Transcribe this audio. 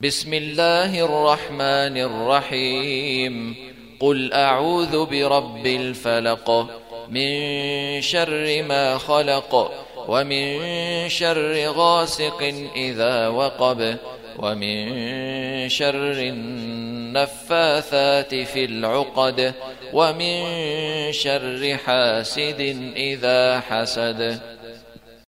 بسم الله الرحمن الرحيم. قل أعوذ برب الفلق، من شر ما خلق، ومن شر غاسق إذا وقب، ومن شر النفاثات في العقد، ومن شر حاسد إذا حسد.